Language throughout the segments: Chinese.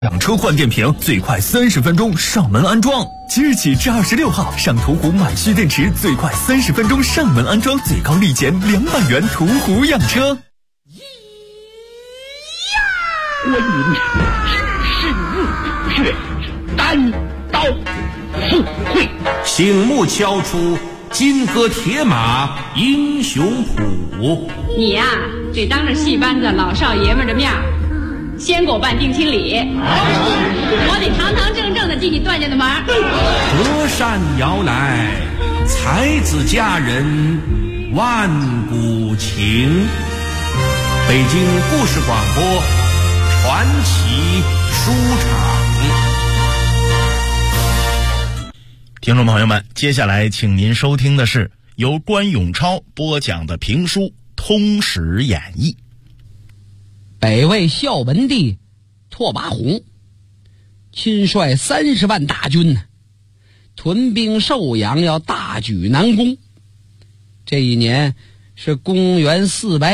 养车换电瓶最快30分钟上门安装，即日起至26号，上途虎买蓄电池最快30分钟上门安装，最高立减200元。途虎养车。 观音只是入血，单刀赴会， 醒目敲出金戈铁马英雄谱。 你呀，得当着戏班子老少爷们的面先给我办定亲礼，我得堂堂正正的进你段家的门。 隔山遥来，才子佳人万古情。北京故事广播传奇书场。 听众朋友们，接下来请您收听的是由关永超播讲的评书《通史演义》。 北魏孝文帝拓跋宏亲率30万大军屯兵寿阳，要大举南攻。这一年是公元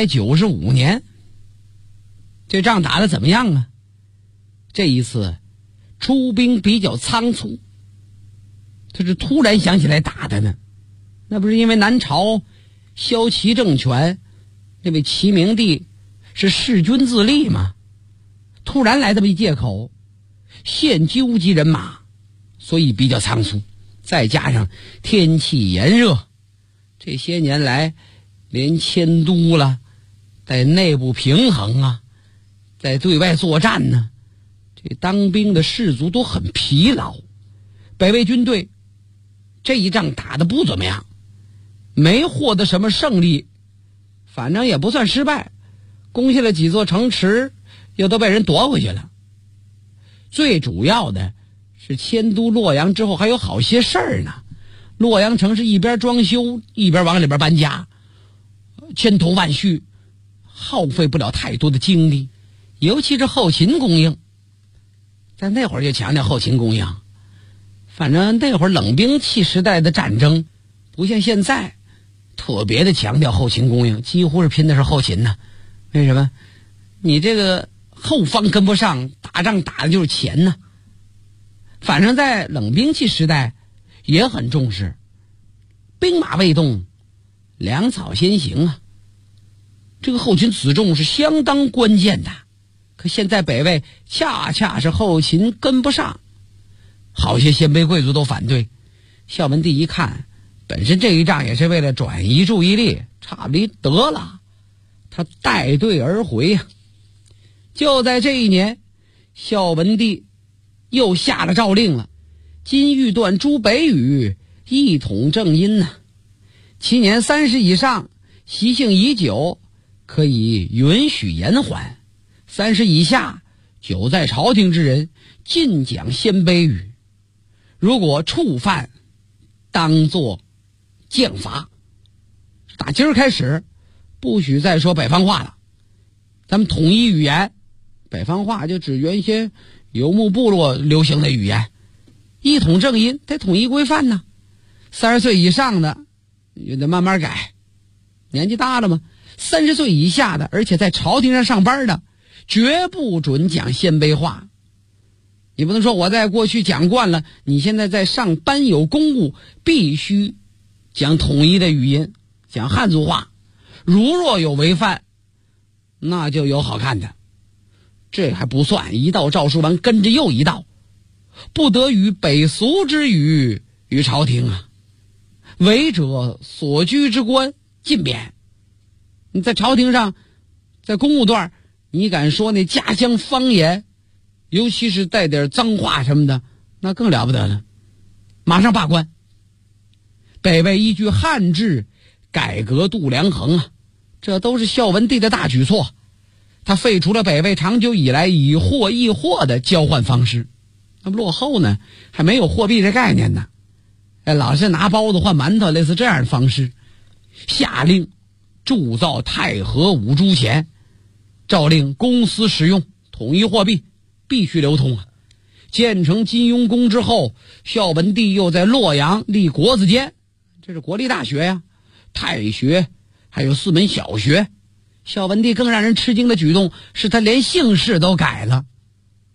495年。这仗打得怎么样啊？这一次出兵比较仓促，他是突然想起来打的呢。那不是因为南朝萧齐政权那位齐明帝是弑君自立吗？突然来这么一借口，现纠集人马，所以比较仓促。再加上天气炎热，这些年来连迁都了，在内部平衡啊，在对外作战呢，这当兵的士卒都很疲劳。北魏军队这一仗打得不怎么样，没获得什么胜利，反正也不算失败，攻下了几座城池，又都被人夺回去了。最主要的是迁都洛阳之后还有好些事儿呢。洛阳城是一边装修一边往里边搬家，千头万绪，耗费不了太多的精力，尤其是后勤供应。在那会儿就强调后勤供应，反正那会儿冷兵器时代的战争不像现在特别的强调后勤供应，几乎是拼的是后勤呢。为什么？你这个后方跟不上，打仗打的就是钱呢。反正在冷兵器时代也很重视兵马未动，粮草先行啊，这个后勤辎重是相当关键的。可现在北魏恰恰是后勤跟不上，好些鲜卑贵族都反对。孝文帝一看，本身这一仗也是为了转移注意力，差不离得了，他带队而回啊。就在这一年，孝文帝又下了诏令了，今欲断诸北语，一统正音呢。其年30以上，习性已久，可以允许延缓；30以下，久在朝廷之人，禁讲鲜卑语。如果触犯，当作剑罚。打今儿开始，不许再说北方话了，咱们统一语言。北方话就指原先游牧部落流行的语言，一统正音，得统一规范呢。30岁以上的也得慢慢改，年纪大了嘛。30岁以下的，而且在朝廷上上班的，绝不准讲鲜卑话。你不能说我在过去讲惯了，你现在在上班有公务，必须讲统一的语音，讲汉族话。如若有违犯，那就有好看的。这还不算，一道诏书完跟着又一道，不得与北俗之语于朝廷啊，违者所居之官尽免。你在朝廷上，在公务段，你敢说那家乡方言，尤其是带点脏话什么的，那更了不得了，马上罢官。北魏依据汉制改革度量衡啊，这都是孝文帝的大举措。他废除了北魏长久以来以货易货的交换方式，那么落后呢，还没有货币这概念呢，老是拿包子换馒头，类似这样的方式。下令铸造太和五铢钱，诏令公司使用统一货币，必须流通啊。建成金庸宫之后，孝文帝又在洛阳立国子监，这是国立大学呀，太学，还有4门小学。孝文帝更让人吃惊的举动是他连姓氏都改了，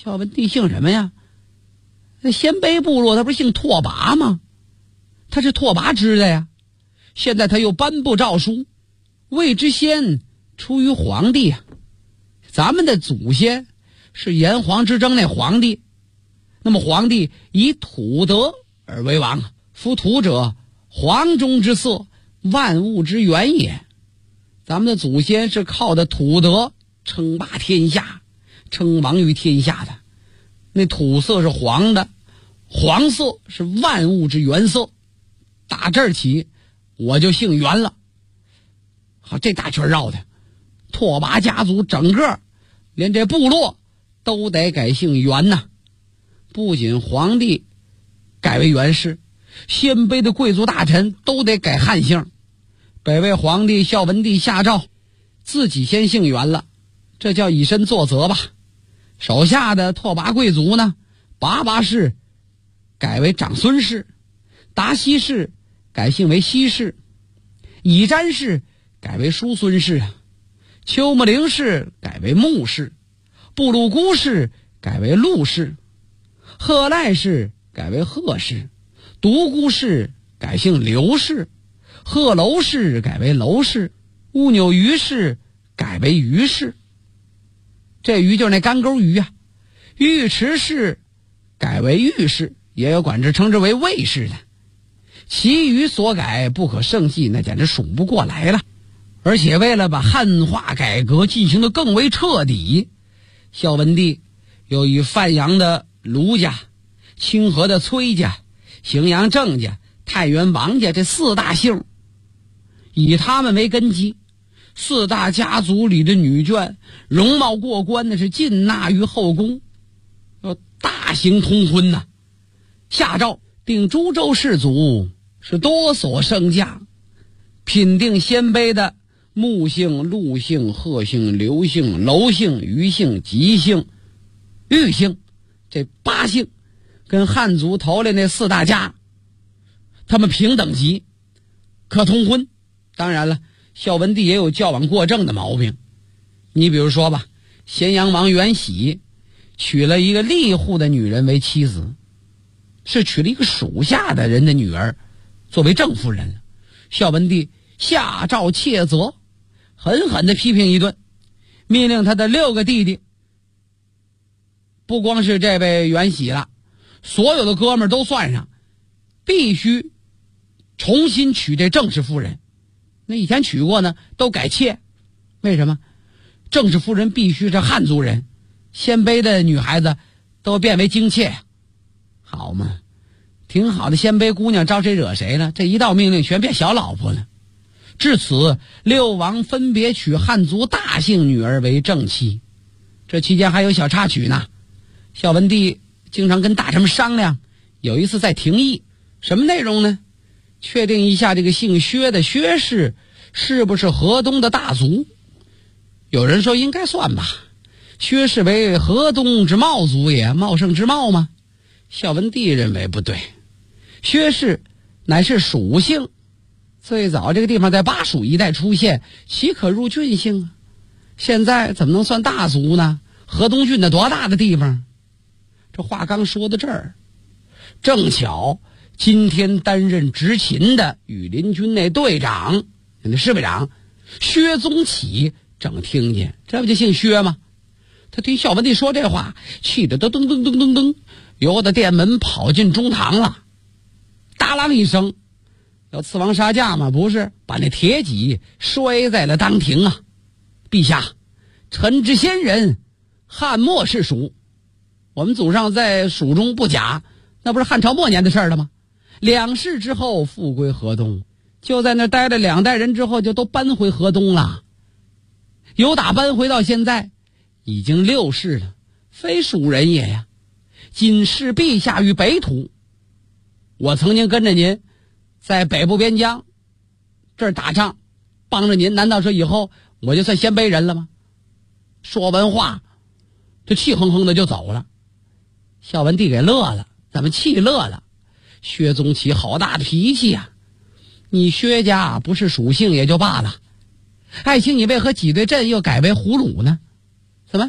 孝文帝姓什么呀？那鲜卑部落他不是姓拓跋吗？他是拓跋支的呀。现在他又颁布诏书，魏知先出于皇帝啊。咱们的祖先是炎黄之争那皇帝，那么皇帝以土德而为王，夫土者，黄中之色，万物之源也。咱们的祖先是靠的土德称霸天下，称王于天下的。那土色是黄的，黄色是万物之原色。打这儿起，我就姓袁了。好，这大圈绕的，拓跋家族整个连这部落都得改姓袁呐。不仅皇帝改为袁氏，鲜卑的贵族大臣都得改汉姓。北魏皇帝孝文帝下诏，自己先姓袁了，这叫以身作则吧。手下的拓跋贵族呢，拔拔氏改为长孙氏，达西氏改姓为西氏，以詹氏改为叔孙氏，丘木陵氏改为穆氏，布鲁姑氏改为陆氏，贺赖氏改为贺氏，独孤氏改姓刘氏，贺楼氏改为楼氏，乌纽于氏改为于氏。这于就是那干钩鱼啊。尉迟氏改为尉氏，也有管之称之为尉氏的。其余所改不可胜计，那简直数不过来了。而且为了把汉化改革进行得更为彻底，孝文帝又以范阳的卢家、清河的崔家、荥阳郑家、太原王家这四大姓，以他们为根基，四大家族里的女眷容貌过关的是尽纳于后宫，要大行通婚呐。下诏定诸州士族是多所升降，品定鲜卑的穆姓、陆姓、贺姓、刘姓、楼姓、余姓、吉姓、豫姓这8姓，跟汉族头里那4大家他们平等级，可通婚。当然了，孝文帝也有矫枉过正的毛病。你比如说吧，咸阳王元喜娶了一个吏户的女人为妻子，是娶了一个属下的人的女儿作为正夫人。孝文帝下诏切责，狠狠地批评一顿，命令他的6个弟弟，不光是这位元喜了，所有的哥们儿都算上，必须重新娶这正式夫人。那以前娶过呢，都改妾。为什么？正式夫人必须是汉族人，鲜卑的女孩子都变为京妾。好嘛，挺好的鲜卑姑娘招谁惹谁了？这一道命令全变小老婆了。至此，6王分别娶汉族大姓女儿为正妻。这期间还有小插曲呢。孝文帝经常跟大臣们商量，有一次在廷议，什么内容呢？确定一下这个姓薛的薛氏是不是河东的大族。有人说应该算吧，薛氏为河东之茂族也，茂盛之茂吗？孝文帝认为不对，薛氏乃是属姓，最早这个地方在巴蜀一带出现，岂可入郡姓啊？现在怎么能算大族呢？河东郡的多大的地方？这话刚说到这儿，正巧今天担任执勤的羽林军那队长，那侍卫长薛宗启正听见，这不就姓薛吗？他听孝文帝说这话，气得噔噔噔噔噔噔，由得殿门跑进中堂了。当啷一声，要刺王杀驾吗？不是，把那铁戟摔在了当庭啊！陛下，臣之先人，汉末世蜀，我们祖上在蜀中不假，那不是汉朝末年的事了吗？2世之后复归河东，就在那待了2代人之后，就都搬回河东了。由打搬回到现在，已经6世了，非蜀人也呀。仅视陛下于北土，我曾经跟着您在北部边疆这儿打仗，帮着您，难道说以后我就算鲜卑人了吗？说完话，这气哼哼的就走了。孝文帝给乐了，怎么气乐了？薛宗启好大的脾气啊！你薛家不是属姓也就罢了，爱卿你为何挤兑朕又改为胡虏呢？怎么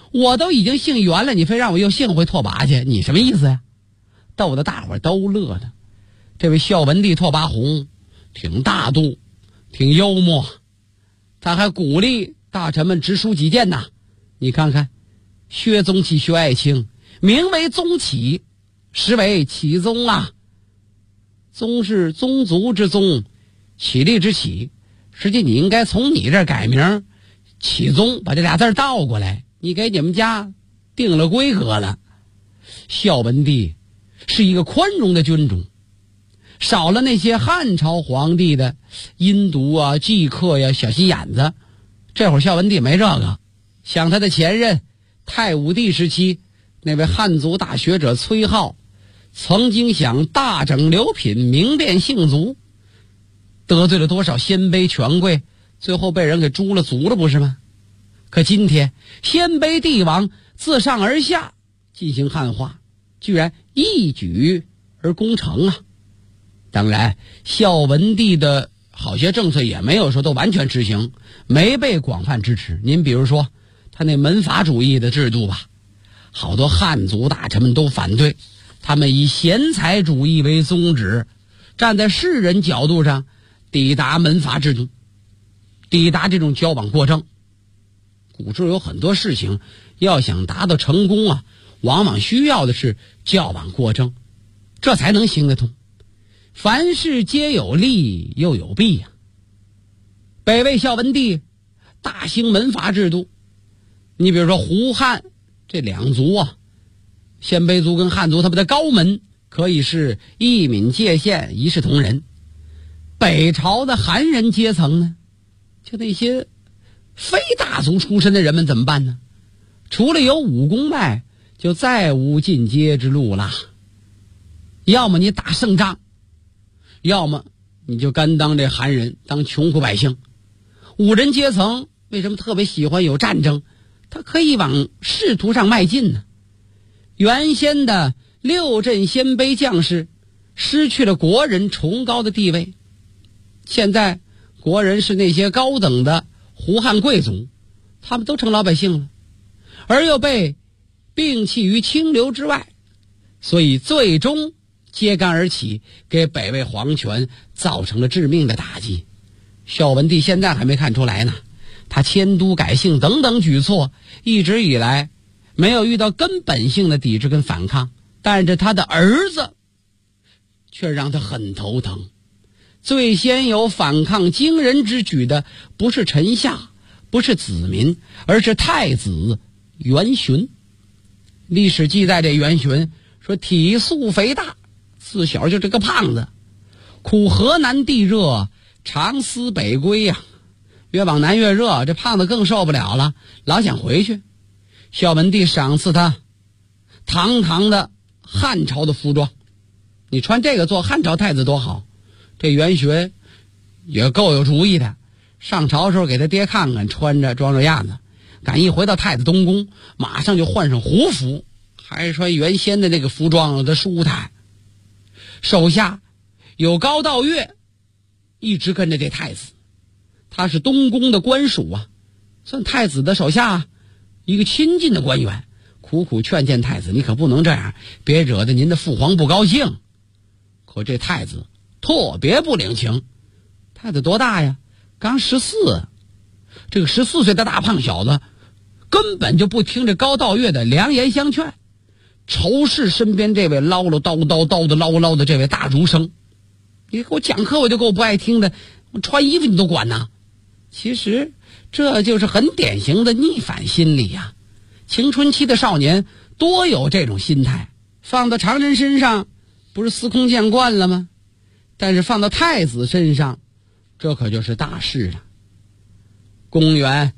我都已经姓袁了，你非让我又姓回拓跋去，你什么意思呀？逗得大伙都乐的。这位孝文帝拓跋宏挺大度，挺幽默，他还鼓励大臣们直抒己见呐。你看看，薛宗起、薛爱卿，名为宗起，实为启宗啊。宗是宗族之宗，起立之起，实际你应该从你这儿改名启宗，把这俩字倒过来，你给你们家定了规格了。孝文帝是一个宽容的君主，少了那些汉朝皇帝的阴毒啊、忌客呀、小心眼子，这会儿孝文帝没这个。像他的前任太武帝时期那位汉族大学者崔颢，曾经想大整流品，明辨姓族，得罪了多少鲜卑权贵，最后被人给诛了族了，不是吗？可今天鲜卑帝王自上而下进行汉化，居然一举而功成啊！当然，孝文帝的好些政策也没有说都完全执行，没被广泛支持。您比如说他那门阀主义的制度吧，好多汉族大臣们都反对，他们以贤才主义为宗旨，站在世人角度上抵达门阀制度，抵达这种矫枉过正。古时候有很多事情要想达到成功啊，往往需要的是矫枉过正，这才能行得通。凡事皆有利又有弊呀。北魏孝文帝大兴门阀制度，你比如说胡汉这两族啊，鲜卑族跟汉族他们的高门可以是一泯界限，一视同仁。北朝的韩人阶层呢，就那些非大族出身的人们怎么办呢？除了有武功外，就再无进阶之路了。要么你打胜仗，要么你就甘当这韩人，当穷苦百姓。武人阶层为什么特别喜欢有战争？他可以往仕途上迈进呢。原先的六镇鲜卑将士失去了国人崇高的地位，现在国人是那些高等的胡汉贵族，他们都成老百姓了，而又被摒弃于清流之外，所以最终揭竿而起，给北魏皇权造成了致命的打击。孝文帝现在还没看出来呢，他迁都改姓等等举措一直以来没有遇到根本性的抵制跟反抗，但是他的儿子却让他很头疼。最先有反抗惊人之举的不是臣下，不是子民，而是太子元询。历史记载这元询说体素肥大，自小就这个胖子，苦河南地热，常思北归呀。越往南越热，这胖子更受不了了，老想回去。孝文帝赏赐他堂堂的汉朝的服装，你穿这个做汉朝太子多好。这元询也够有主意的，上朝的时候给他爹看看，穿着装着样子，赶一回到太子东宫，马上就换上胡服，还是穿原先的那个服装的舒坦。手下有高道岳一直跟着这太子，他是东宫的官属啊，算太子的手下一个亲近的官员，苦苦劝谏太子，你可不能这样，别惹得您的父皇不高兴。可这太子特别不领情。太子多大呀？刚14。这个14岁的大胖小子根本就不听这高道岳的良言相劝，仇视身边这位唠唠叨叨叨的唠唠的这位大儒生。你给我讲课我就够不爱听的，我穿衣服你都管呐。其实这就是很典型的逆反心理呀。青春期的少年多有这种心态，放到常人身上不是司空见惯了吗？但是放到太子身上，这可就是大事了。公元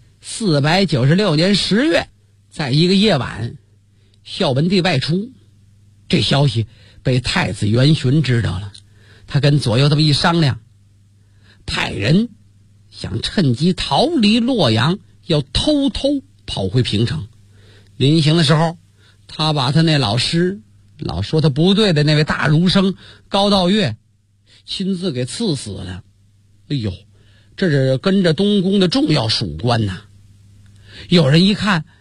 496年10月，在一个夜晚，孝文帝外出，这消息被太子元询知道了。他跟左右这么一商量，派人想趁机逃离洛阳，要偷偷跑回平城。临行的时候，他把他那老师老说他不对的那位大儒生高道岳亲自给赐死了。哎呦，这是跟着东宫的重要属官呐。有人一看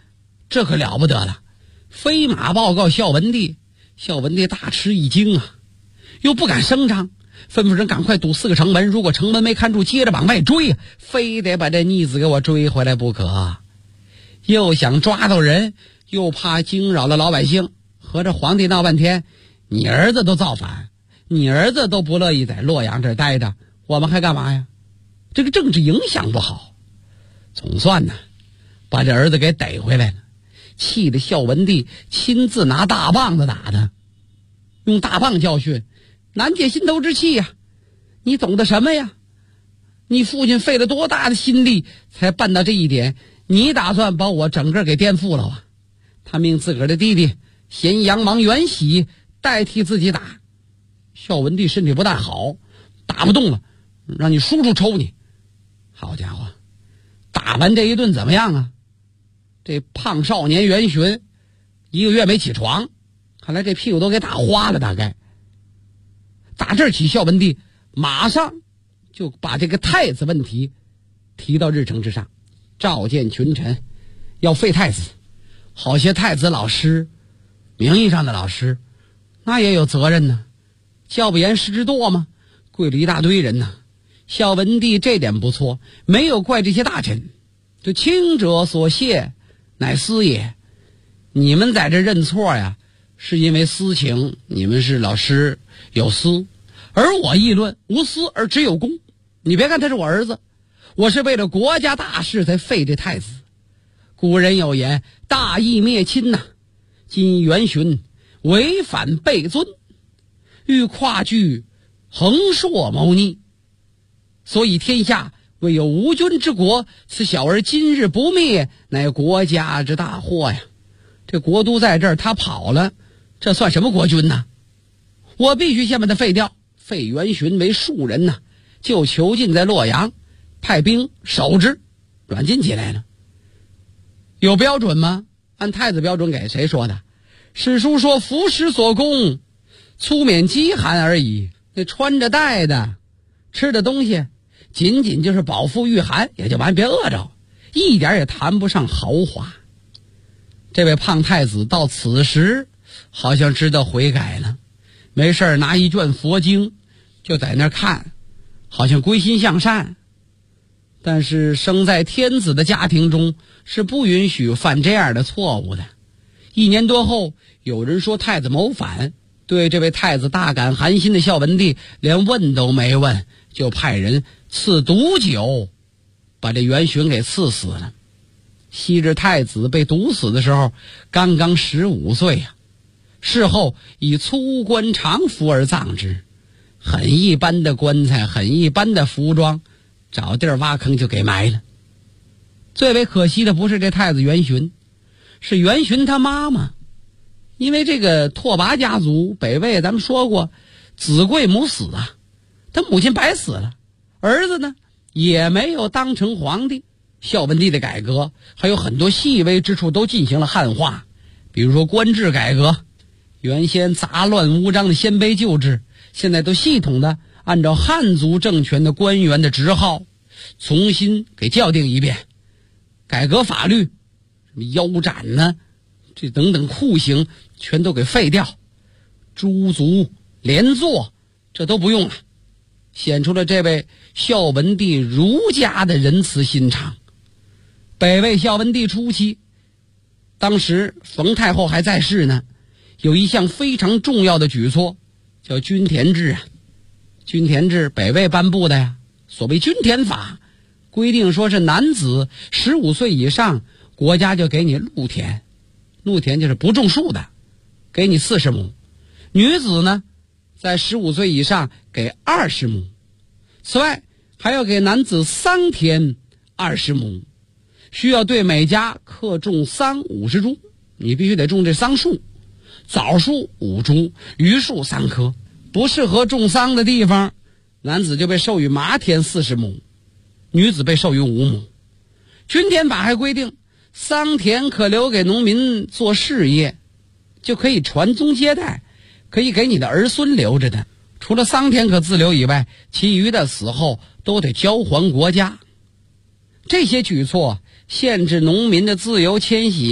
这可了不得了，飞马报告孝文帝。孝文帝大吃一惊啊，又不敢声张，吩咐人赶快堵4个城门，如果城门没看住，接着往外追，非得把这逆子给我追回来不可。又想抓到人，又怕惊扰了老百姓，和这皇帝闹半天，你儿子都造反，你儿子都不乐意在洛阳这儿待着，我们还干嘛呀？这个政治影响不好。总算呢，把这儿子给逮回来了，气得孝文帝亲自拿大棒子打他，用大棒教训，难解心头之气呀！你懂得什么呀？你父亲费了多大的心力才办到这一点，你打算把我整个给颠覆了啊？他命自个儿的弟弟咸阳王元喜代替自己打。孝文帝身体不大好，打不动了，让你叔叔抽你。好家伙，打完这一顿怎么样啊？这胖少年元巡1个月没起床，看来这屁股都给打花了。大概打这儿起，孝文帝马上就把这个太子问题提到日程之上，召见群臣，要废太子。好些太子老师，名义上的老师，那也有责任呢，教不严师之惰吗？跪了一大堆人呢。孝文帝这点不错，没有怪这些大臣，就轻者所谢，乃私也。你们在这认错呀，是因为私情，你们是老师有私，而我议论无私而只有功。你别看他是我儿子，我是为了国家大事才废这太子。古人有言，大义灭亲呐，今元巡违反背尊，欲跨据横槊谋逆，所以天下未有无君之国，此小儿今日不灭，乃国家之大祸呀。这国都在这儿，他跑了，这算什么国君呢？我必须先把他废掉，废元巡为庶人呐，就囚禁在洛阳，派兵守之，软禁起来了。有标准吗？按太子标准给谁说的？史书说服食所供，粗免饥寒而已。那穿着戴的，吃的东西，仅仅就是饱腹御寒，也就完，别饿着，一点也谈不上豪华。这位胖太子到此时好像知道悔改了，没事拿一卷佛经就在那看，好像归心向善。但是生在天子的家庭中是不允许犯这样的错误的。1年多后，有人说太子谋反，对这位太子大感寒心的孝文帝连问都没问，就派人赐毒酒，把这元巡给赐死了。昔日太子被毒死的时候刚刚15岁呀，事后以粗棺长服而葬之，很一般的棺材，很一般的服装，找地儿挖坑就给埋了。最为可惜的不是这太子元巡，是元巡他妈妈。因为这个拓跋家族北魏咱们说过，子贵母死啊，他母亲白死了，儿子呢也没有当成皇帝。孝文帝的改革还有很多细微之处都进行了汉化，比如说官制改革，原先杂乱无章的鲜卑旧制，现在都系统的按照汉族政权的官员的职号重新给校定一遍。改革法律，什么腰斩呢，这等等酷刑全都给废掉，诛族连坐这都不用了，显出了这位孝文帝儒家的仁慈心肠。北魏孝文帝初期，当时冯太后还在世呢，有一项非常重要的举措叫均田制啊。均田制北魏颁布的呀，所谓均田法，规定说是男子15岁以上，国家就给你禄田，禄田就是不种树的，给你40亩；女子呢，在15岁以上给20亩。此外，还要给男子桑田20亩，需要对每家课种桑50株，你必须得种这桑树，枣树5株，榆树3棵。不适合种桑的地方，男子就被授予麻田40亩，女子被授予5亩。均田法还规定，桑田可留给农民做事业，就可以传宗接代，可以给你的儿孙留着的。除了桑田可自留以外，其余的死后都得交还国家。这些举措限制农民的自由迁徙，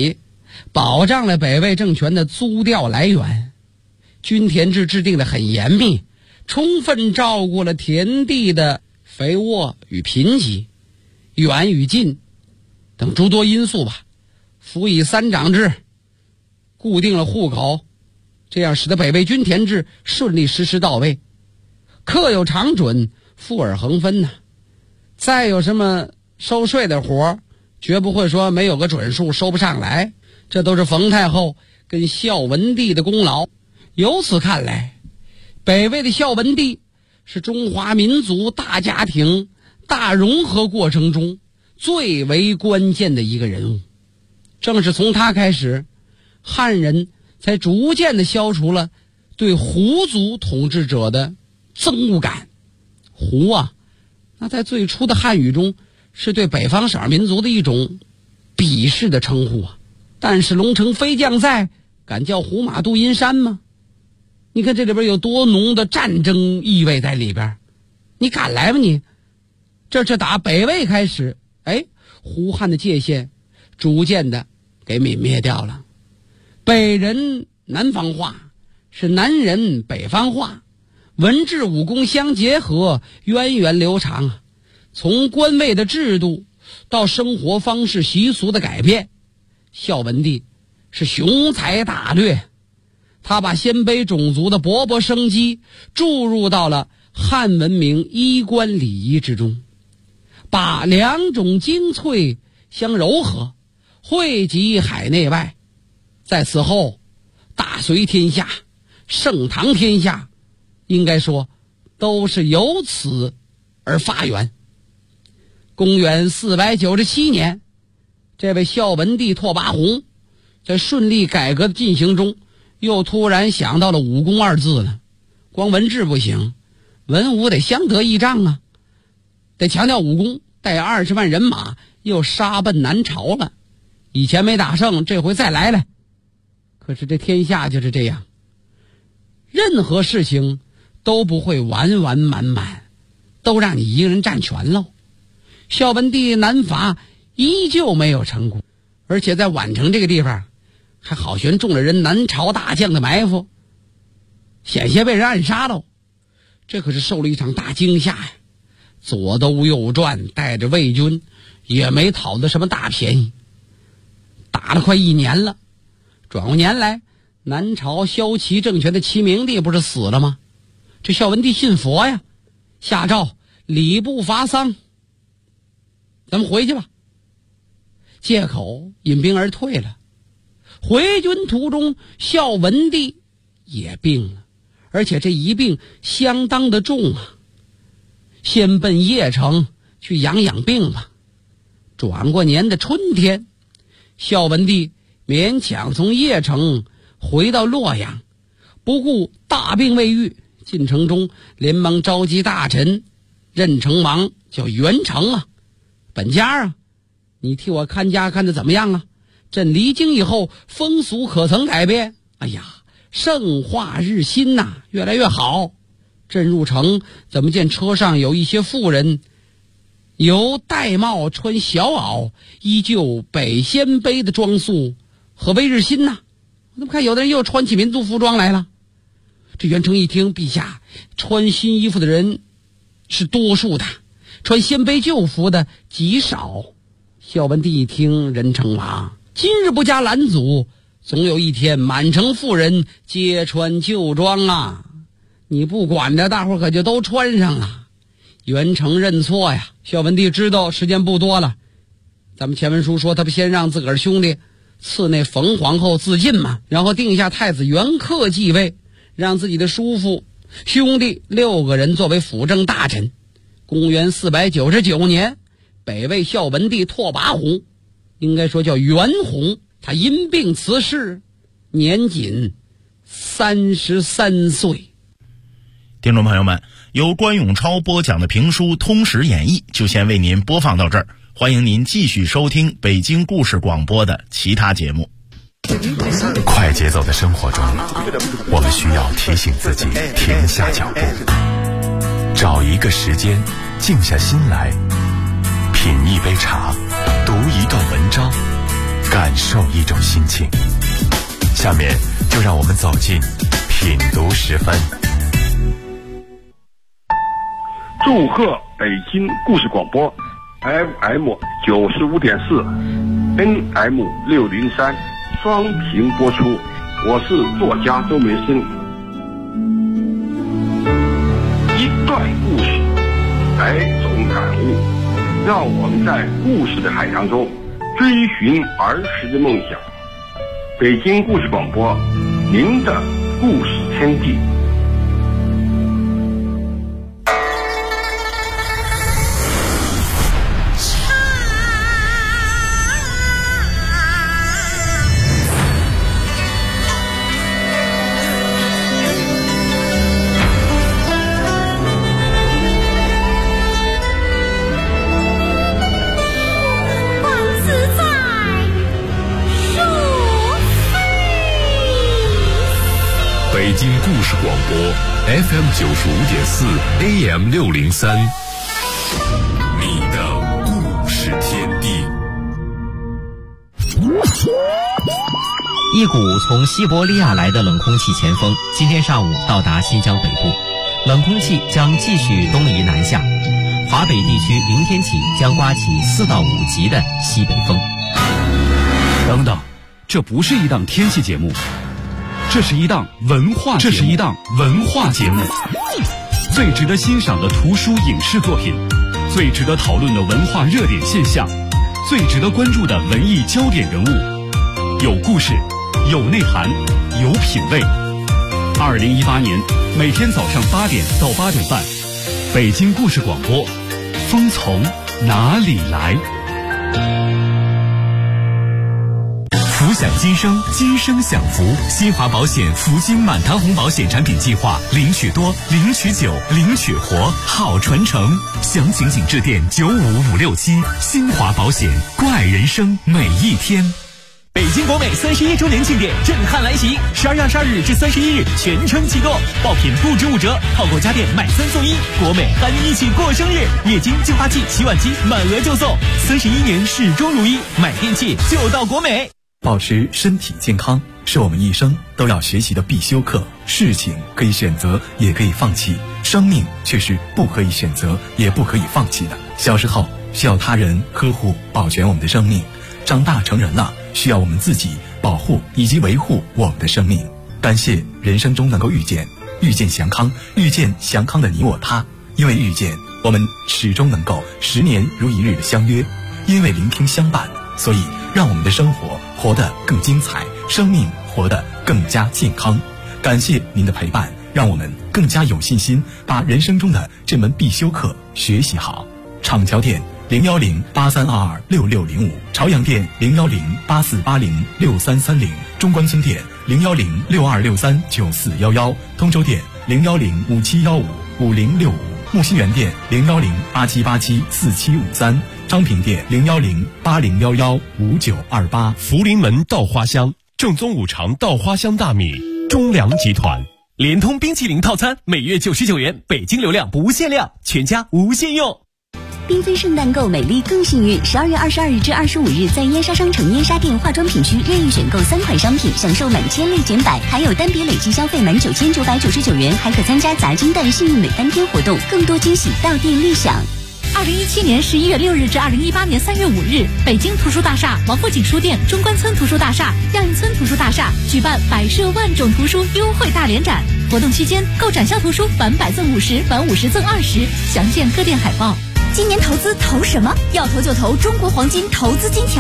保障了北魏政权的租调来源。均田制制定得很严密，充分照顾了田地的肥沃与贫瘠、远与近等诸多因素吧。辅以3长制，固定了户口，这样使得北魏均田制顺利实施到位，课有常准，富而恒分呢。再有什么收税的活，绝不会说没有个准数收不上来，这都是冯太后跟孝文帝的功劳。由此看来，北魏的孝文帝是中华民族大家庭大融合过程中最为关键的一个人物。正是从他开始，汉人才逐渐地消除了对胡族统治者的憎恶感。胡啊，那在最初的汉语中是对北方省民族的一种鄙视的称呼啊。但是龙城飞将在，敢叫胡马度阴山吗？你看这里边有多浓的战争意味在里边，你敢来吗你？这是打北魏开始，胡汉的界限逐渐的给泯灭掉了。北人南方话，是南人北方话，文治武功相结合，源远流长啊。从官位的制度到生活方式习俗的改变，孝文帝是雄才大略。他把鲜卑种族的勃勃生机注入到了汉文明衣冠礼仪之中，把两种精粹相糅合，汇集海内外。在此后，大隋天下、盛唐天下，应该说都是由此而发源。公元497年，这位孝文帝拓跋宏在顺利改革的进行中，又突然想到了武功2字呢。光文治不行，文武得相得益彰啊，得强调武功，带20万人马又杀奔南朝了。以前没打胜，这回再来。可是这天下就是这样，任何事情都不会完完满满，都让你一个人占全喽。孝文帝南伐依旧没有成功，而且在宛城这个地方还好悬中了人南朝大将的埋伏，险些被人暗杀喽。这可是受了一场大惊吓呀！左兜右转，带着魏军也没讨得什么大便宜。打了快1年了，转过年来，南朝骁骑政权的齐明帝不是死了吗？这孝文帝信佛呀，下诏礼部伐丧，咱们回去吧。借口引兵而退了。回军途中，孝文帝也病了，而且这一病相当的重啊。先奔邺城去养养病吧。转过年的春天，孝文帝勉强从邺城回到洛阳，不顾大病未愈，进城中连忙召集大臣，任城王叫元成啊，本家啊，你替我看家看得怎么样啊？朕离京以后，风俗可曾改变？哎呀，圣化日新呐，越来越好。朕入城，怎么见车上有一些妇人，由戴帽穿小袄，依旧北鲜卑的装束，何为日新呐？我怎么看有的人又穿起民族服装来了？这元成一听，陛下，穿新衣服的人是多数的，穿鲜卑旧服的极少。孝文帝一听，人称王，今日不加拦阻，总有一天满城妇人皆穿旧装啊！你不管着，大伙可就都穿上了。元成认错呀，孝文帝知道时间不多了。咱们前文书说，他不先让自个儿兄弟赐那冯皇后自尽嘛，然后定下太子元恪继位，让自己的叔父兄弟6个人作为辅政大臣。公元499年，北魏孝文帝拓跋宏，应该说叫元宏，他因病辞世，年仅33岁。 听众朋友们，由关永超播讲的评书《通史演义》就先为您播放到这儿，欢迎您继续收听北京故事广播的其他节目。 快节奏的生活中，我们需要提醒自己停下脚步，找一个时间静下心来，品一杯茶，读一段文章， 感受一种心情。下面就让我们走进品读时分。 祝贺北京故事广播 FM 95.4 NM 603双屏播出，我是作家周梅生。一段故事，100种感悟，让我们在故事的海洋中追寻儿时的梦想。北京故事广播，您的故事天地。 北京故事广播 FM 95.4 AM 603，你的故事天地。 一股从西伯利亚来的冷空气前锋今天上午到达新疆北部，冷空气将继续东移南下，华北地区明天起将刮起4到5级的西北风。 等等，这不是一档天气节目，这是一档文化节目。最值得欣赏的图书影视作品，最值得讨论的文化热点现象，最值得关注的文艺焦点人物，有故事，有内涵，有品味。2018年每天早上8点到8点半，北京故事广播，风从哪里来？ 福享今生，今生享福。新华保险福金满堂红保险产品计划，领取多，领取久，领取活，好传承。详情请致电95567。新华保险，关爱人生每一天。北京国美31周年庆典震撼来袭，12月22日至31日全程启动，爆品不止5折，套购家电买3送1，国美喊你一起过生日，液晶净化器、洗碗机满额就送，31年始终如一，买电器就到国美。 保持身体健康是我们一生都要学习的必修课。事情可以选择，也可以放弃，生命却是不可以选择，也不可以放弃的。小时候需要他人呵护保全我们的生命，长大成人了需要我们自己保护以及维护我们的生命。感谢人生中能够遇见祥康，遇见祥康的你我他。因为遇见，我们始终能够10年如一日的相约；因为聆听相伴，所以让我们的生活活得更精彩，生命活得更加健康。感谢您的陪伴，让我们更加有信心把人生中的这门必修课学习好。厂桥店01083226605，朝阳店01084806330，中关村店01062639411，通州店01057155065，木樨园店01087874753，昌平店01080115928。 福临门稻花香，正宗五常稻花香大米，中粮集团。 联通冰淇淋套餐每月99元，北京流量不限量，全家无限用。 缤纷圣诞购美丽更幸运，12月22日至25日，在燕莎商城燕莎店化妆品区任意选购3款商品，享受满千立减100，还有单笔累计消费满9999元，还可参加砸金蛋幸运每3天活动，更多惊喜到店立享。 2017年11月6日至2018年3月5日，北京图书大厦、王府井书店、中关村图书大厦、亚运村图书大厦举办百设万种图书优惠大联展，活动期间购展销图书返100赠50，返50赠20，详见各店海报。 今年投资投什么？要投就投中国黄金投资金条。